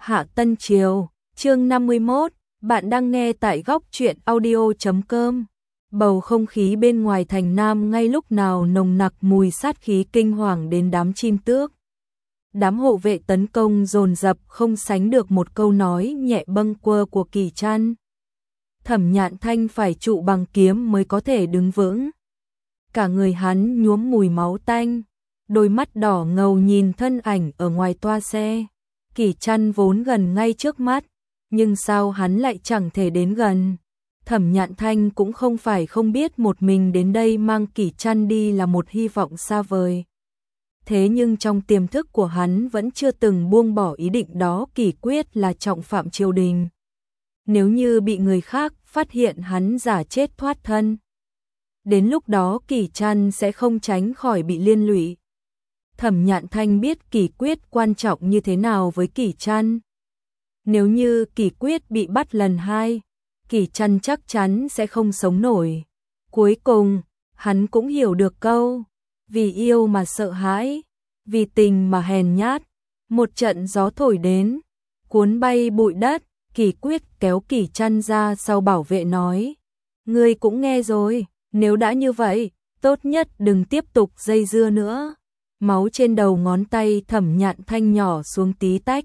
Hạ Tân Triều, chương 51, bạn đang nghe tại góc truyện audio.com. Bầu không khí bên ngoài thành Nam ngay lúc nào nồng nặc mùi sát khí kinh hoàng đến đám chim tước. Đám hộ vệ tấn công dồn dập không sánh được một câu nói nhẹ bâng quơ của Kỳ Trăn. Thẩm Nhạn Thanh phải trụ bằng kiếm mới có thể đứng vững. Cả người hắn nhuốm mùi máu tanh, đôi mắt đỏ ngầu nhìn thân ảnh ở ngoài toa xe. Kỳ Trăn vốn gần ngay trước mắt, nhưng sao hắn lại chẳng thể đến gần. Thẩm Nhạn Thanh cũng không phải không biết một mình đến đây mang Kỳ Trăn đi là một hy vọng xa vời. Thế nhưng trong tiềm thức của hắn vẫn chưa từng buông bỏ ý định đó. Kỳ quyết là trọng phạm triều đình. Nếu như bị người khác phát hiện hắn giả chết thoát thân, đến lúc đó Kỳ Trăn sẽ không tránh khỏi bị liên lụy. Thẩm Nhạn Thanh biết Kỳ quyết quan trọng như thế nào với Kỳ Trăn. Nếu như Kỳ quyết bị bắt lần hai, Kỳ Trăn chắc chắn sẽ không sống nổi. Cuối cùng, hắn cũng hiểu được câu, vì yêu mà sợ hãi, vì tình mà hèn nhát. Một trận gió thổi đến, cuốn bay bụi đất. Kỳ quyết kéo Kỳ Trăn ra sau bảo vệ nói, ngươi cũng nghe rồi, nếu đã như vậy, tốt nhất đừng tiếp tục dây dưa nữa. Máu trên đầu ngón tay Thẩm Nhạn Thanh nhỏ xuống tí tách.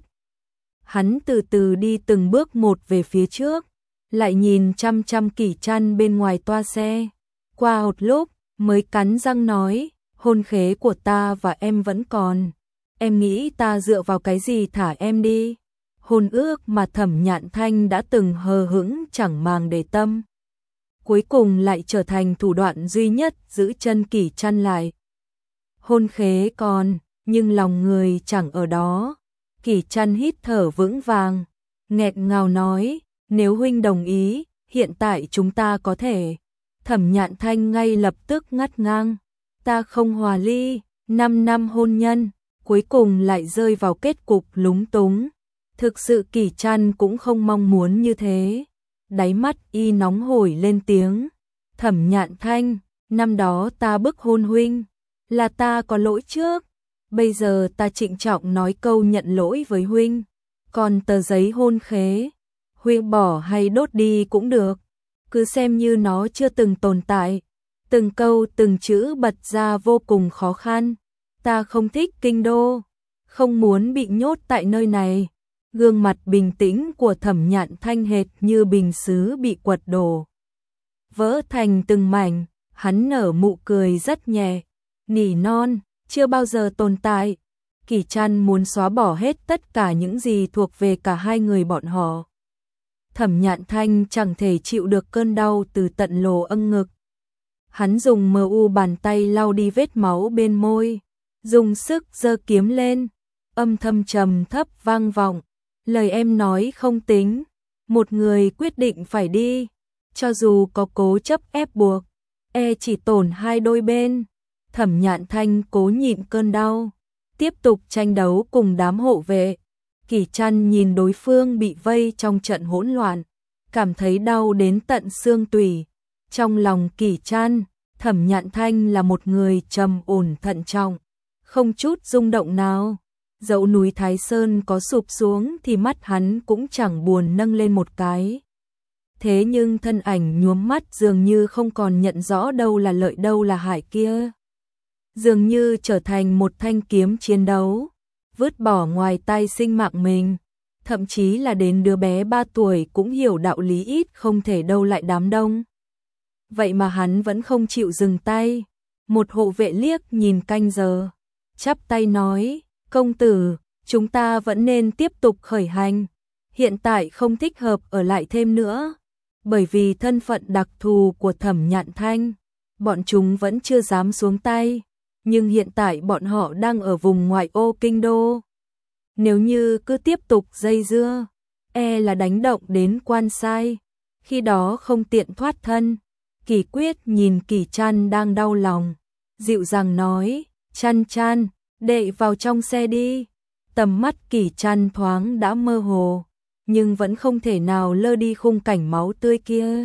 Hắn từ từ đi từng bước một về phía trước, lại nhìn chăm chăm Kỳ Trăn bên ngoài toa xe. Qua một lúc, mới cắn răng nói, hôn khế của ta và em vẫn còn. Em nghĩ ta dựa vào cái gì thả em đi? Hôn ước mà Thẩm Nhạn Thanh đã từng hờ hững chẳng màng để tâm, cuối cùng lại trở thành thủ đoạn duy nhất giữ chân Kỳ Trăn lại. Hôn khế còn, nhưng lòng người chẳng ở đó. Kỳ Trăn hít thở vững vàng, nghẹn ngào nói, nếu huynh đồng ý, hiện tại chúng ta có thể. Thẩm Nhạn Thanh ngay lập tức ngắt ngang, ta không hòa ly. 5 năm hôn nhân, cuối cùng lại rơi vào kết cục lúng túng. Thực sự Kỳ Trăn cũng không mong muốn như thế. Đáy mắt y nóng hổi lên tiếng, Thẩm Nhạn Thanh, năm đó ta bức hôn huynh, là ta có lỗi trước. Bây giờ ta trịnh trọng nói câu nhận lỗi với huynh. Còn tờ giấy hôn khế, huynh bỏ hay đốt đi cũng được, cứ xem như nó chưa từng tồn tại. Từng câu từng chữ bật ra vô cùng khó khăn. Ta không thích kinh đô, không muốn bị nhốt tại nơi này. Gương mặt bình tĩnh của Thẩm Nhạn Thanh hệt như bình sứ bị quật đổ, vỡ thành từng mảnh. Hắn nở nụ cười rất nhẹ, nỉ non, chưa bao giờ tồn tại. Kỳ Trăn muốn xóa bỏ hết tất cả những gì thuộc về cả hai người bọn họ. Thẩm Nhạn Thanh chẳng thể chịu được cơn đau từ tận lỗ âng ngực. Hắn dùng bàn tay lau đi vết máu bên môi, dùng sức giơ kiếm lên, âm thầm trầm thấp vang vọng. Lời em nói không tính, một người quyết định phải đi, cho dù có cố chấp ép buộc, chỉ tổn hai đôi bên. Thẩm Nhạn Thanh cố nhịn cơn đau, tiếp tục tranh đấu cùng đám hộ vệ. Kỳ Trăn nhìn đối phương bị vây trong trận hỗn loạn, cảm thấy đau đến tận xương tủy. Trong lòng Kỳ Trăn, Thẩm Nhạn Thanh là một người trầm ổn thận trọng, không chút rung động nào. Dẫu núi Thái Sơn có sụp xuống thì mắt hắn cũng chẳng buồn nâng lên một cái. Thế nhưng thân ảnh nhuốm mắt dường như không còn nhận rõ đâu là lợi đâu là hại kia. Dường như trở thành một thanh kiếm chiến đấu, vứt bỏ ngoài tay sinh mạng mình. Thậm chí là đến đứa bé 3 tuổi cũng hiểu đạo lý ít không thể đâu lại đám đông. Vậy mà hắn vẫn không chịu dừng tay. Một hộ vệ liếc nhìn canh giờ, chắp tay nói, công tử, chúng ta vẫn nên tiếp tục khởi hành. Hiện tại không thích hợp ở lại thêm nữa. Bởi vì thân phận đặc thù của Thẩm Nhạn Thanh, bọn chúng vẫn chưa dám xuống tay. Nhưng hiện tại bọn họ đang ở vùng ngoại ô kinh đô. Nếu như cứ tiếp tục dây dưa, là đánh động đến quan sai. Khi đó không tiện thoát thân. Kỳ quyết nhìn Kỳ Trăn đang đau lòng, dịu dàng nói, Trăn, đệ vào trong xe đi. Tầm mắt Kỳ Trăn thoáng đã mơ hồ, nhưng vẫn không thể nào lơ đi khung cảnh máu tươi kia.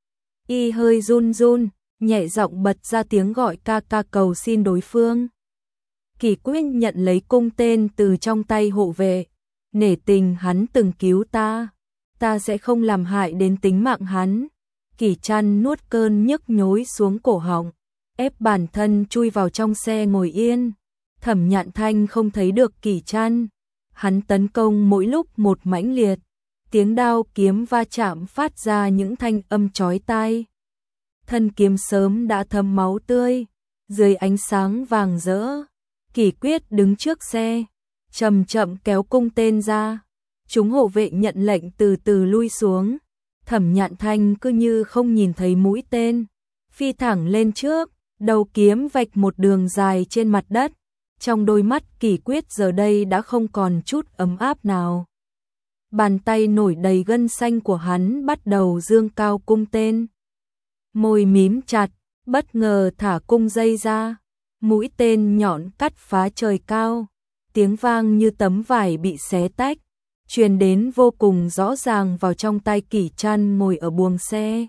Y hơi run run, nhẹ giọng bật ra tiếng gọi ca ca cầu xin đối phương. Kỳ quyết nhận lấy cung tên từ trong tay hộ vệ, nể tình hắn từng cứu ta sẽ không làm hại đến tính mạng hắn. Kỷ Trăn nuốt cơn nhức nhối xuống cổ họng, ép bản thân chui vào trong xe ngồi yên. Thẩm Nhạn Thanh không thấy được Kỷ Trăn, hắn tấn công mỗi lúc một mãnh liệt, tiếng đao kiếm va chạm phát ra những thanh âm chói tai. Thân kiếm sớm đã thấm máu tươi, dưới ánh sáng vàng rỡ, Kỷ Quyết đứng trước xe, chậm chậm kéo cung tên ra. Chúng hộ vệ nhận lệnh từ từ lui xuống. Thẩm Nhạn Thanh cứ như không nhìn thấy mũi tên, phi thẳng lên trước, đầu kiếm vạch một đường dài trên mặt đất. Trong đôi mắt Kỷ Quyết giờ đây đã không còn chút ấm áp nào. Bàn tay nổi đầy gân xanh của hắn bắt đầu dương cao cung tên. Môi mím chặt, bất ngờ thả cung dây ra. Mũi tên nhọn cắt phá trời cao, tiếng vang như tấm vải bị xé tách, truyền đến vô cùng rõ ràng vào trong tai Kỷ Trăn ngồi ở buồng xe.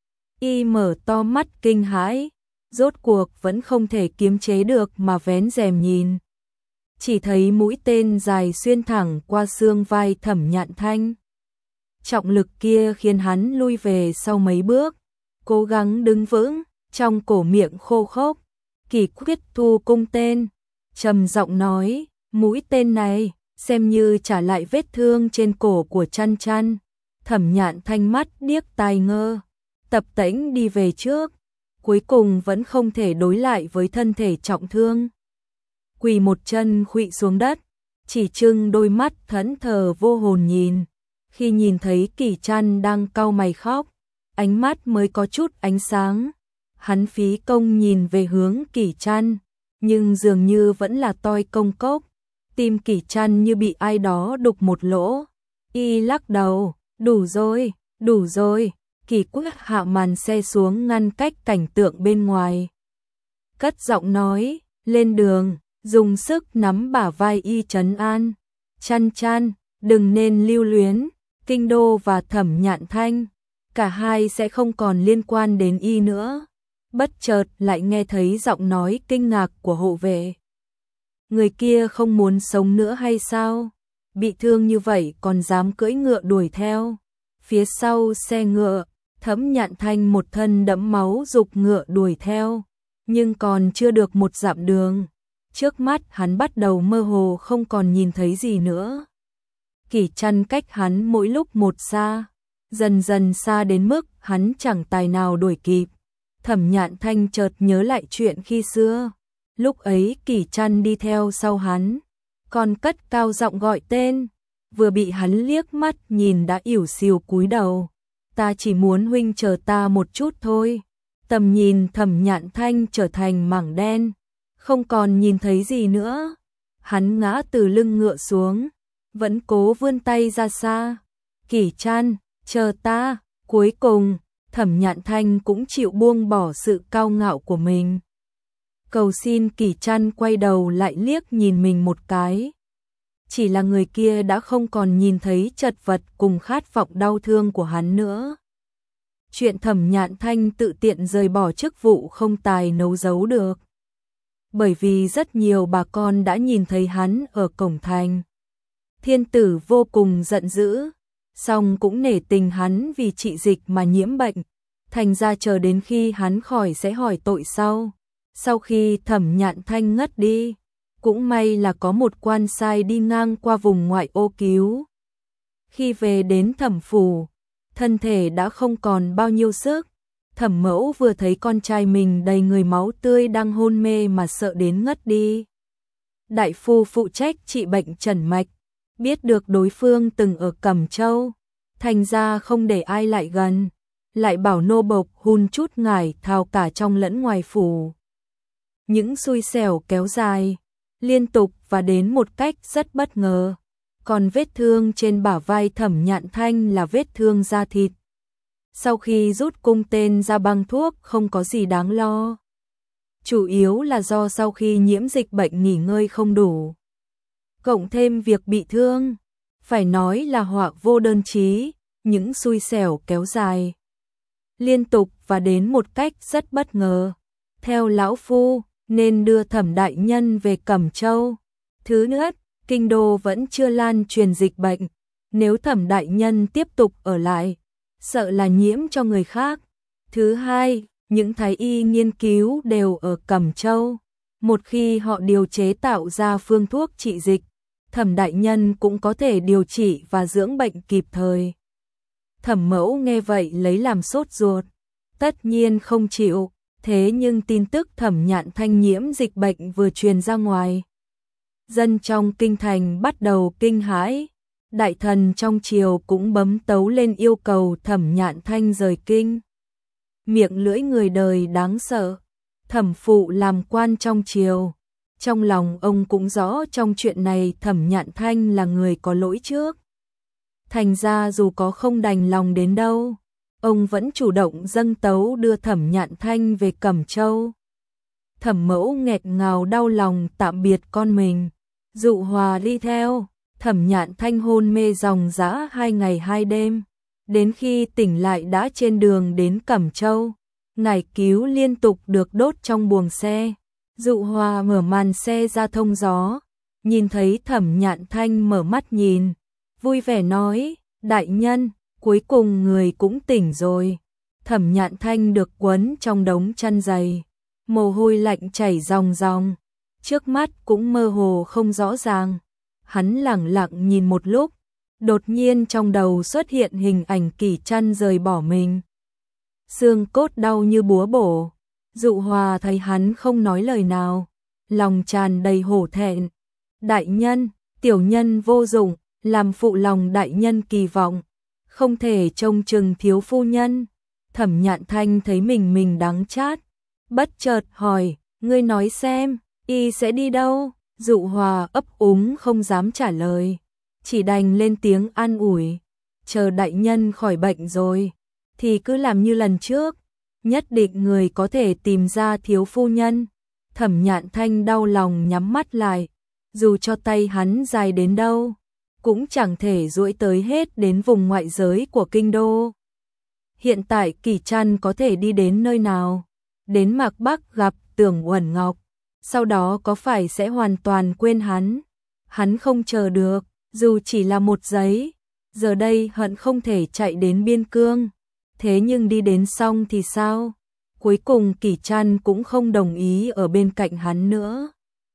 Y mở to mắt kinh hãi, rốt cuộc vẫn không thể kiềm chế được mà vén rèm nhìn. Chỉ thấy mũi tên dài xuyên thẳng qua xương vai Thẩm Nhạn Thanh. Trọng lực kia khiến hắn lui về sau mấy bước, cố gắng đứng vững, trong cổ miệng khô khốc. Kỷ Quyết thu cung tên, trầm giọng nói, mũi tên này xem như trả lại vết thương trên cổ của Trăn Trăn. Thẩm Nhạn Thanh mắt điếc tai ngơ, tập tễnh đi về trước, cuối cùng vẫn không thể đối lại với thân thể trọng thương. Quỳ một chân khuỵu xuống đất, chỉ trưng đôi mắt thẫn thờ vô hồn nhìn. Khi nhìn thấy Kỷ Trăn đang cau mày khóc, ánh mắt mới có chút ánh sáng. Hắn phí công nhìn về hướng Kỷ Trăn, nhưng dường như vẫn là toi công cốc. Tim Kỷ Trăn như bị ai đó đục một lỗ. Y lắc đầu, đủ rồi. Kỷ Quyết hạ màn xe xuống ngăn cách cảnh tượng bên ngoài. Cất giọng nói, lên đường, dùng sức nắm bả vai Y trấn an. Trăn Trăn, đừng nên lưu luyến, Kinh Đô và Thẩm Nhạn Thanh, cả hai sẽ không còn liên quan đến Y nữa. Bất chợt lại nghe thấy giọng nói kinh ngạc của hộ vệ. Người kia không muốn sống nữa hay sao? Bị thương như vậy còn dám cưỡi ngựa đuổi theo. Phía sau xe ngựa, Thẩm Nhạn Thanh một thân đẫm máu giục ngựa đuổi theo, nhưng còn chưa được một dặm đường, trước mắt hắn bắt đầu mơ hồ không còn nhìn thấy gì nữa. Kỷ Trăn cách hắn mỗi lúc một xa, dần dần xa đến mức hắn chẳng tài nào đuổi kịp. Thẩm Nhạn Thanh chợt nhớ lại chuyện khi xưa, lúc ấy Kỷ Trăn đi theo sau hắn, còn cất cao giọng gọi tên, vừa bị hắn liếc mắt nhìn đã ỉu xìu cúi đầu. Ta chỉ muốn huynh chờ ta một chút thôi. Tầm nhìn Thẩm Nhạn Thanh trở thành mảng đen, không còn nhìn thấy gì nữa. Hắn ngã từ lưng ngựa xuống, vẫn cố vươn tay ra xa. Kỷ Trăn, chờ ta. Cuối cùng, Thẩm Nhạn Thanh cũng chịu buông bỏ sự cao ngạo của mình. Cầu xin Kỷ Trăn quay đầu lại liếc nhìn mình một cái. Chỉ là người kia đã không còn nhìn thấy chật vật cùng khát vọng đau thương của hắn nữa. Chuyện Thẩm Nhạn Thanh tự tiện rời bỏ chức vụ không tài nấu giấu được. Bởi vì rất nhiều bà con đã nhìn thấy hắn ở cổng thành. Thiên tử vô cùng giận dữ, song cũng nể tình hắn vì trị dịch mà nhiễm bệnh, thành ra chờ đến khi hắn khỏi sẽ hỏi tội sau. Sau khi Thẩm Nhạn Thanh ngất đi, cũng may là có một quan sai đi ngang qua vùng ngoại ô cứu. Khi về đến Thẩm phủ, thân thể đã không còn bao nhiêu sức. Thẩm mẫu vừa thấy con trai mình đầy người máu tươi đang hôn mê mà sợ đến ngất đi. Đại phu phụ trách trị bệnh trần mạch, biết được đối phương từng ở Cẩm Châu, thành ra không để ai lại gần, lại bảo nô bộc hun chút ngải thảo cả trong lẫn ngoài phủ. Những xui xẻo kéo dài, liên tục và đến một cách rất bất ngờ. Còn vết thương trên bả vai Thẩm Nhạn Thanh là vết thương da thịt. Sau khi rút cung tên ra băng thuốc không có gì đáng lo. Chủ yếu là do sau khi nhiễm dịch bệnh nghỉ ngơi không đủ. Cộng thêm việc bị thương, phải nói là họa vô đơn chí, những xui xẻo kéo dài. Liên tục và đến một cách rất bất ngờ. Theo lão phu, nên đưa Thẩm đại nhân về Cẩm Châu. Thứ nữa, kinh đô vẫn chưa lan truyền dịch bệnh, nếu Thẩm đại nhân tiếp tục ở lại, sợ là nhiễm cho người khác. Thứ hai, những thái y nghiên cứu đều ở Cẩm Châu, một khi họ điều chế tạo ra phương thuốc trị dịch, Thẩm đại nhân cũng có thể điều trị và dưỡng bệnh kịp thời. Thẩm Mẫu nghe vậy lấy làm sốt ruột, tất nhiên không chịu, thế nhưng tin tức Thẩm Nhạn Thanh nhiễm dịch bệnh vừa truyền ra ngoài. Dân trong kinh thành bắt đầu kinh hãi, đại thần trong triều cũng bấm tấu lên yêu cầu Thẩm Nhạn Thanh rời kinh. Miệng lưỡi người đời đáng sợ, Thẩm phụ làm quan trong triều, trong lòng ông cũng rõ trong chuyện này Thẩm Nhạn Thanh là người có lỗi trước. Thành ra dù có không đành lòng đến đâu, ông vẫn chủ động dâng tấu đưa Thẩm Nhạn Thanh về Cẩm Châu. Thẩm Mẫu nghẹt ngào đau lòng tạm biệt con mình, Dụ Hòa đi theo. Thẩm Nhạn Thanh hôn mê ròng rã 2 ngày 2 đêm, đến khi tỉnh lại đã trên đường đến Cẩm Châu. Ngải cứu liên tục được đốt trong buồng xe. Dụ Hòa mở màn xe ra thông gió, nhìn thấy Thẩm Nhạn Thanh mở mắt nhìn, vui vẻ nói, đại nhân, cuối cùng người cũng tỉnh rồi. Thẩm Nhạn Thanh được quấn trong đống chăn dày, mồ hôi lạnh chảy ròng ròng, trước mắt cũng mơ hồ không rõ ràng. Hắn lẳng lặng nhìn một lúc, đột nhiên trong đầu xuất hiện hình ảnh Kỷ Trăn rời bỏ mình. Xương cốt đau như búa bổ, Dụ Hòa thấy hắn không nói lời nào, lòng tràn đầy hổ thẹn. Đại nhân, tiểu nhân vô dụng, làm phụ lòng đại nhân kỳ vọng, không thể trông chừng thiếu phu nhân. Thẩm Nhạn Thanh thấy mình đắng chát, bất chợt hỏi, ngươi nói xem, y sẽ đi đâu? Dụ Hòa ấp úng không dám trả lời, chỉ đành lên tiếng an ủi, chờ đại nhân khỏi bệnh rồi, thì cứ làm như lần trước, nhất định người có thể tìm ra thiếu phu nhân. Thẩm Nhạn Thanh đau lòng nhắm mắt lại, dù cho tay hắn dài đến đâu, cũng chẳng thể duỗi tới hết đến vùng ngoại giới của kinh đô. Hiện tại Kỷ Trăn có thể đi đến nơi nào? Đến Mạc Bắc gặp Tưởng Uẩn Ngọc, sau đó có phải sẽ hoàn toàn quên hắn? Hắn không chờ được, dù chỉ là một giây, giờ đây hận không thể chạy đến biên cương. Thế nhưng đi đến xong thì sao? Cuối cùng Kỷ Trăn cũng không đồng ý ở bên cạnh hắn nữa.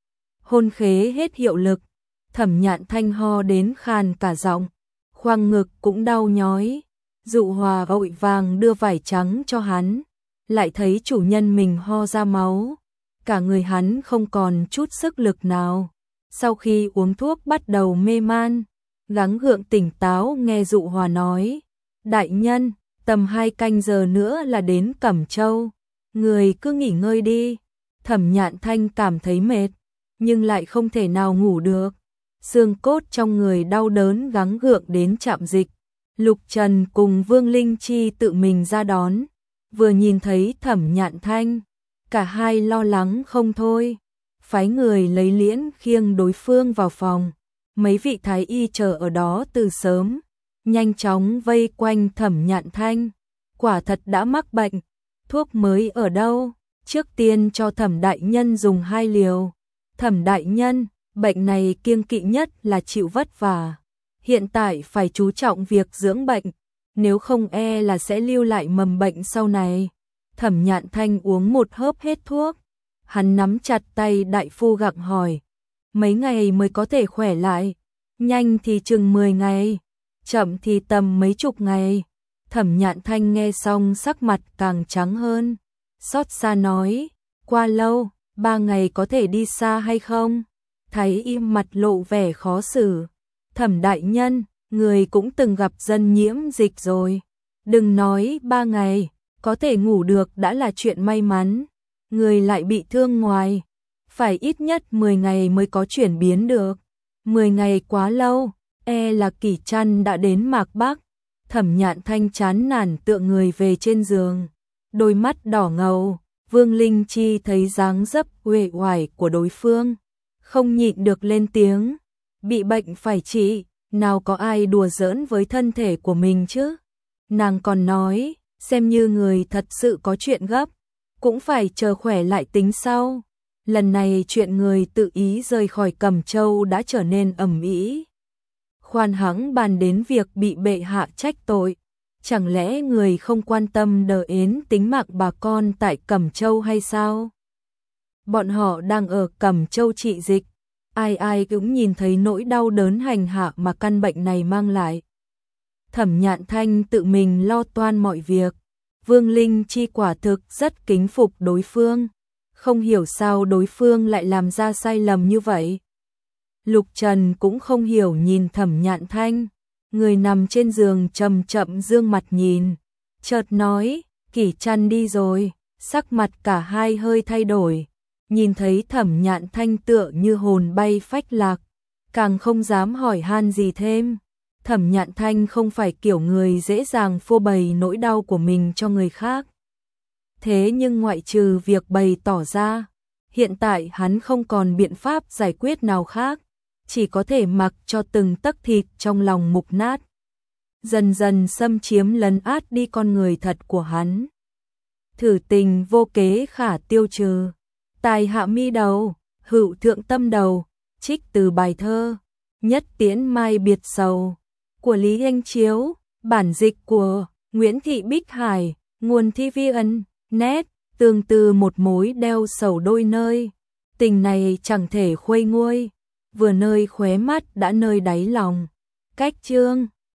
Hôn khế hết hiệu lực, Thẩm Nhạn Thanh ho đến khàn cả giọng, khoang ngực cũng đau nhói. Dụ Hòa vội vàng đưa vải trắng cho hắn, lại thấy chủ nhân mình ho ra máu, cả người hắn không còn chút sức lực nào. Sau khi uống thuốc bắt đầu mê man, gắng gượng tỉnh táo nghe Dụ Hòa nói, đại nhân, tầm 2 canh giờ nữa là đến Cẩm Châu, người cứ nghỉ ngơi đi. Thẩm Nhạn Thanh cảm thấy mệt, nhưng lại không thể nào ngủ được, xương cốt trong người đau đớn gắng gượng đến trạm dịch. Lục Trần cùng Vương Linh Chi tự mình ra đón, vừa nhìn thấy Thẩm Nhạn Thanh, cả hai lo lắng không thôi, phái người lấy liễn khiêng đối phương vào phòng. Mấy vị thái y chờ ở đó từ sớm, nhanh chóng vây quanh Thẩm Nhạn Thanh, quả thật đã mắc bệnh, thuốc mới ở đâu? Trước tiên cho Thẩm đại nhân dùng 2 liều. Thẩm đại nhân, bệnh này kiêng kỵ nhất là chịu vất vả, hiện tại phải chú trọng việc dưỡng bệnh, nếu không e là sẽ lưu lại mầm bệnh sau này. Thẩm Nhạn Thanh uống một hớp hết thuốc, hắn nắm chặt tay đại phu gặng hỏi, mấy ngày mới có thể khỏe lại? Nhanh thì chừng 10 ngày, chậm thì tầm mấy chục ngày. Thẩm Nhạn Thanh nghe xong sắc mặt càng trắng hơn, xót xa nói, qua lâu, 3 ngày có thể đi xa hay không? Thấy im mặt lộ vẻ khó xử. Thẩm đại nhân, người cũng từng gặp dân nhiễm dịch rồi, đừng nói 3 ngày, có thể ngủ được đã là chuyện may mắn, người lại bị thương ngoài, phải ít nhất 10 ngày mới có chuyển biến được. 10 ngày quá lâu, e là Kỷ Trăn đã đến Mạc Bắc. Thẩm Nhạn Thanh chán nản tựa người về trên giường, đôi mắt đỏ ngầu. Vương Linh Chi thấy dáng dấp uể oải của đối phương, không nhịn được lên tiếng, bị bệnh phải trị, nào có ai đùa giỡn với thân thể của mình chứ. Nàng còn nói, xem như người thật sự có chuyện gấp, cũng phải chờ khỏe lại tính sau. Lần này chuyện người tự ý rời khỏi Cẩm Châu đã trở nên ầm ĩ. Khoan hắng bàn đến việc bị bệ hạ trách tội, chẳng lẽ người không quan tâm đến tính mạng bà con tại Cẩm Châu hay sao? Bọn họ đang ở Cẩm Châu trị dịch, ai ai cũng nhìn thấy nỗi đau đớn hành hạ mà căn bệnh này mang lại. Thẩm Nhạn Thanh tự mình lo toan mọi việc, Vương Linh Chi quả thực rất kính phục đối phương, không hiểu sao đối phương lại làm ra sai lầm như vậy. Lục Trần cũng không hiểu nhìn Thẩm Nhạn Thanh, người nằm trên giường chậm chậm dương mặt nhìn, chợt nói, Kỷ Trăn đi rồi, sắc mặt cả hai hơi thay đổi, nhìn thấy Thẩm Nhạn Thanh tựa như hồn bay phách lạc, càng không dám hỏi han gì thêm. Thẩm Nhạn Thanh không phải kiểu người dễ dàng phô bày nỗi đau của mình cho người khác. Thế nhưng ngoại trừ việc bày tỏ ra, hiện tại hắn không còn biện pháp giải quyết nào khác, chỉ có thể mặc cho từng tấc thịt trong lòng mục nát, dần dần xâm chiếm lấn át đi con người thật của hắn. Thử tình vô kế khả tiêu trừ, tài hạ mi đầu, hữu thượng tâm đầu, trích từ bài thơ Nhất Tiễn Mai Biệt Sầu của Lý Anh Chiếu, bản dịch của Nguyễn Thị Bích Hải, nguồn thi vi ân, nét, tương tư một mối đeo sầu đôi nơi, tình này chẳng thể khuây nguôi, vừa nơi khóe mắt đã nơi đáy lòng. Cách chương